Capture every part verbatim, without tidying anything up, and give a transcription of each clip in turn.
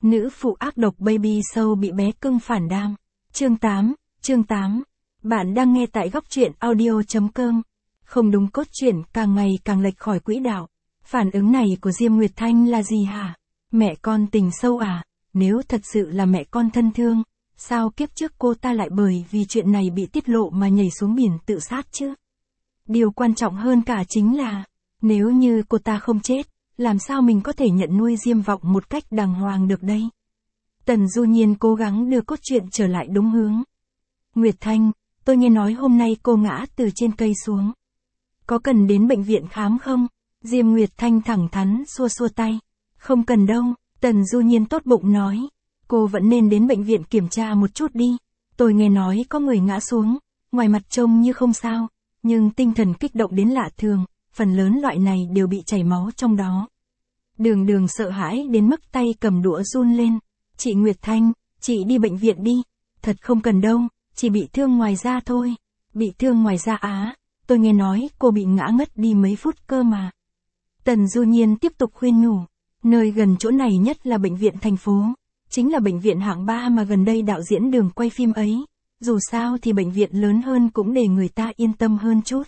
Nữ phụ ác độc baby show bị bé cưng phản đam. Chương tám, chương tám. Bạn đang nghe tại góc truyện audio.com. Không đúng, cốt truyện càng ngày càng lệch khỏi quỹ đạo. Phản ứng này của Diêm Nguyệt Thanh là gì hả? Mẹ con tình sâu à? Nếu thật sự là mẹ con thân thương, sao kiếp trước cô ta lại bởi vì chuyện này bị tiết lộ mà nhảy xuống biển tự sát chứ? Điều quan trọng hơn cả chính là, nếu như cô ta không chết, làm sao mình có thể nhận nuôi Diêm Vọng một cách đàng hoàng được đây? Tần Du Nhiên cố gắng đưa cốt truyện trở lại đúng hướng. Nguyệt Thanh, tôi nghe nói hôm nay cô ngã từ trên cây xuống. Có cần đến bệnh viện khám không? Diêm Nguyệt Thanh thẳng thắn xua xua tay. Không cần đâu, Tần Du Nhiên tốt bụng nói. Cô vẫn nên đến bệnh viện kiểm tra một chút đi. Tôi nghe nói có người ngã xuống, ngoài mặt trông như không sao, nhưng tinh thần kích động đến lạ thường, phần lớn loại này đều bị chảy máu trong đó. Đường Đường sợ hãi đến mức tay cầm đũa run lên. Chị Nguyệt Thanh, chị đi bệnh viện đi. Thật không cần đâu, chỉ bị thương ngoài da thôi. Bị thương ngoài da á, tôi nghe nói cô bị ngã ngất đi mấy phút cơ mà. Tần Du Nhiên tiếp tục khuyên nhủ. Nơi gần chỗ này nhất là bệnh viện thành phố. Chính là bệnh viện hạng ba mà gần đây đạo diễn Đường quay phim ấy. Dù sao thì bệnh viện lớn hơn cũng để người ta yên tâm hơn chút.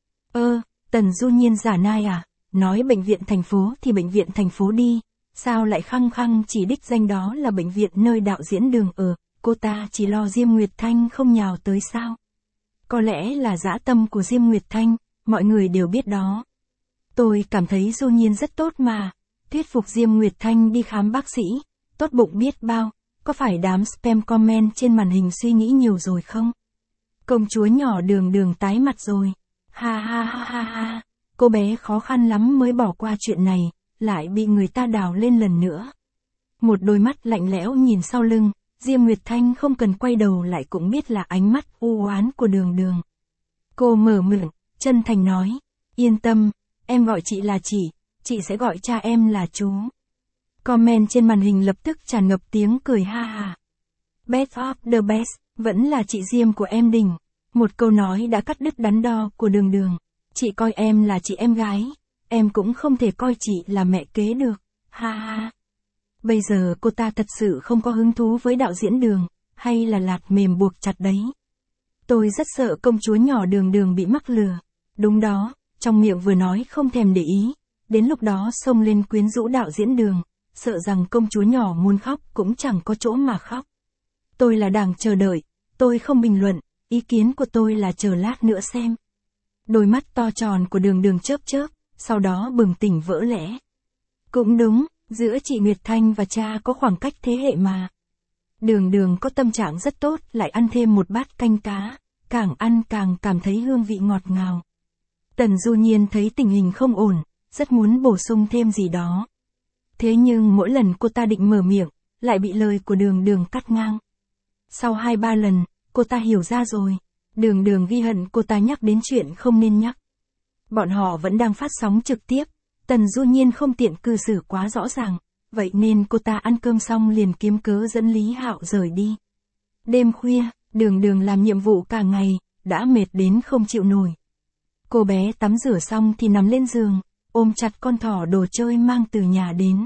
Ơ, Tần Du Nhiên giả nai à? Nói bệnh viện thành phố thì bệnh viện thành phố đi. Sao lại khăng khăng chỉ đích danh đó là bệnh viện nơi đạo diễn Đường ở? Cô ta chỉ lo Diêm Nguyệt Thanh không nhào tới sao? Có lẽ là dã tâm của Diêm Nguyệt Thanh, mọi người đều biết đó. Tôi cảm thấy Du Nhiên rất tốt mà. Thuyết phục Diêm Nguyệt Thanh đi khám bác sĩ. Tốt bụng biết bao. Có phải đám spam comment trên màn hình suy nghĩ nhiều rồi không? Công chúa nhỏ Đường Đường tái mặt rồi. Ha ha ha ha ha. Cô bé khó khăn lắm mới bỏ qua chuyện này, lại bị người ta đào lên lần nữa. Một đôi mắt lạnh lẽo nhìn sau lưng, Diêm Nguyệt Thanh không cần quay đầu lại cũng biết là ánh mắt u oán của Đường Đường. Cô mở miệng, chân thành nói, yên tâm, em gọi chị là chị, chị sẽ gọi cha em là chú. Comment trên màn hình lập tức tràn ngập tiếng cười ha ha. Best of the best, vẫn là chị Diêm của em đỉnh. Một câu nói đã cắt đứt đắn đo của Đường Đường. Chị coi em là chị em gái, em cũng không thể coi chị là mẹ kế được, ha ha. Bây giờ cô ta thật sự không có hứng thú với đạo diễn Đường, hay là lạt mềm buộc chặt đấy. Tôi rất sợ công chúa nhỏ Đường Đường bị mắc lừa. Đúng đó, trong miệng vừa nói không thèm để ý, đến lúc đó xông lên quyến rũ đạo diễn Đường, sợ rằng công chúa nhỏ muốn khóc cũng chẳng có chỗ mà khóc. Tôi là đang chờ đợi, tôi không bình luận, ý kiến của tôi là chờ lát nữa xem. Đôi mắt to tròn của Đường Đường chớp chớp, sau đó bừng tỉnh vỡ lẽ. Cũng đúng, giữa chị Nguyệt Thanh và cha có khoảng cách thế hệ mà. Đường Đường có tâm trạng rất tốt, lại ăn thêm một bát canh cá, càng ăn càng cảm thấy hương vị ngọt ngào. Tần Du Nhiên thấy tình hình không ổn, rất muốn bổ sung thêm gì đó. Thế nhưng mỗi lần cô ta định mở miệng, lại bị lời của Đường Đường cắt ngang. Sau hai ba lần, cô ta hiểu ra rồi. Đường Đường ghi hận cô ta nhắc đến chuyện không nên nhắc. Bọn họ vẫn đang phát sóng trực tiếp, Tần Du Nhiên không tiện cư xử quá rõ ràng, vậy nên cô ta ăn cơm xong liền kiếm cớ dẫn Lý Hạo rời đi. Đêm khuya, Đường Đường làm nhiệm vụ cả ngày, đã mệt đến không chịu nổi. Cô bé tắm rửa xong thì nằm lên giường, ôm chặt con thỏ đồ chơi mang từ nhà đến.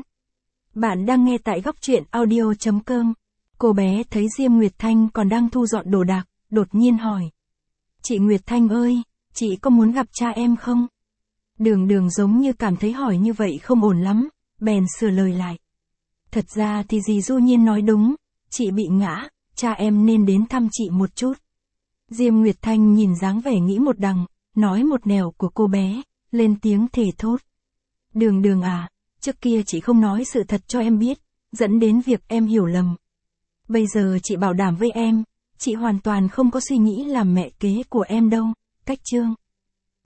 Bạn đang nghe tại góc truyện audio.com. Cô bé thấy Diêm Nguyệt Thanh còn đang thu dọn đồ đạc, đột nhiên hỏi. Chị Nguyệt Thanh ơi, chị có muốn gặp cha em không? Đường Đường giống như cảm thấy hỏi như vậy không ổn lắm, bèn sửa lời lại. Thật ra thì dì Du Nhiên nói đúng, chị bị ngã, cha em nên đến thăm chị một chút. Diêm Nguyệt Thanh nhìn dáng vẻ nghĩ một đằng, nói một nẻo của cô bé, lên tiếng thề thốt. Đường Đường à, trước kia chị không nói sự thật cho em biết, dẫn đến việc em hiểu lầm. Bây giờ chị bảo đảm với em, chị hoàn toàn không có suy nghĩ làm mẹ kế của em đâu, cách chương.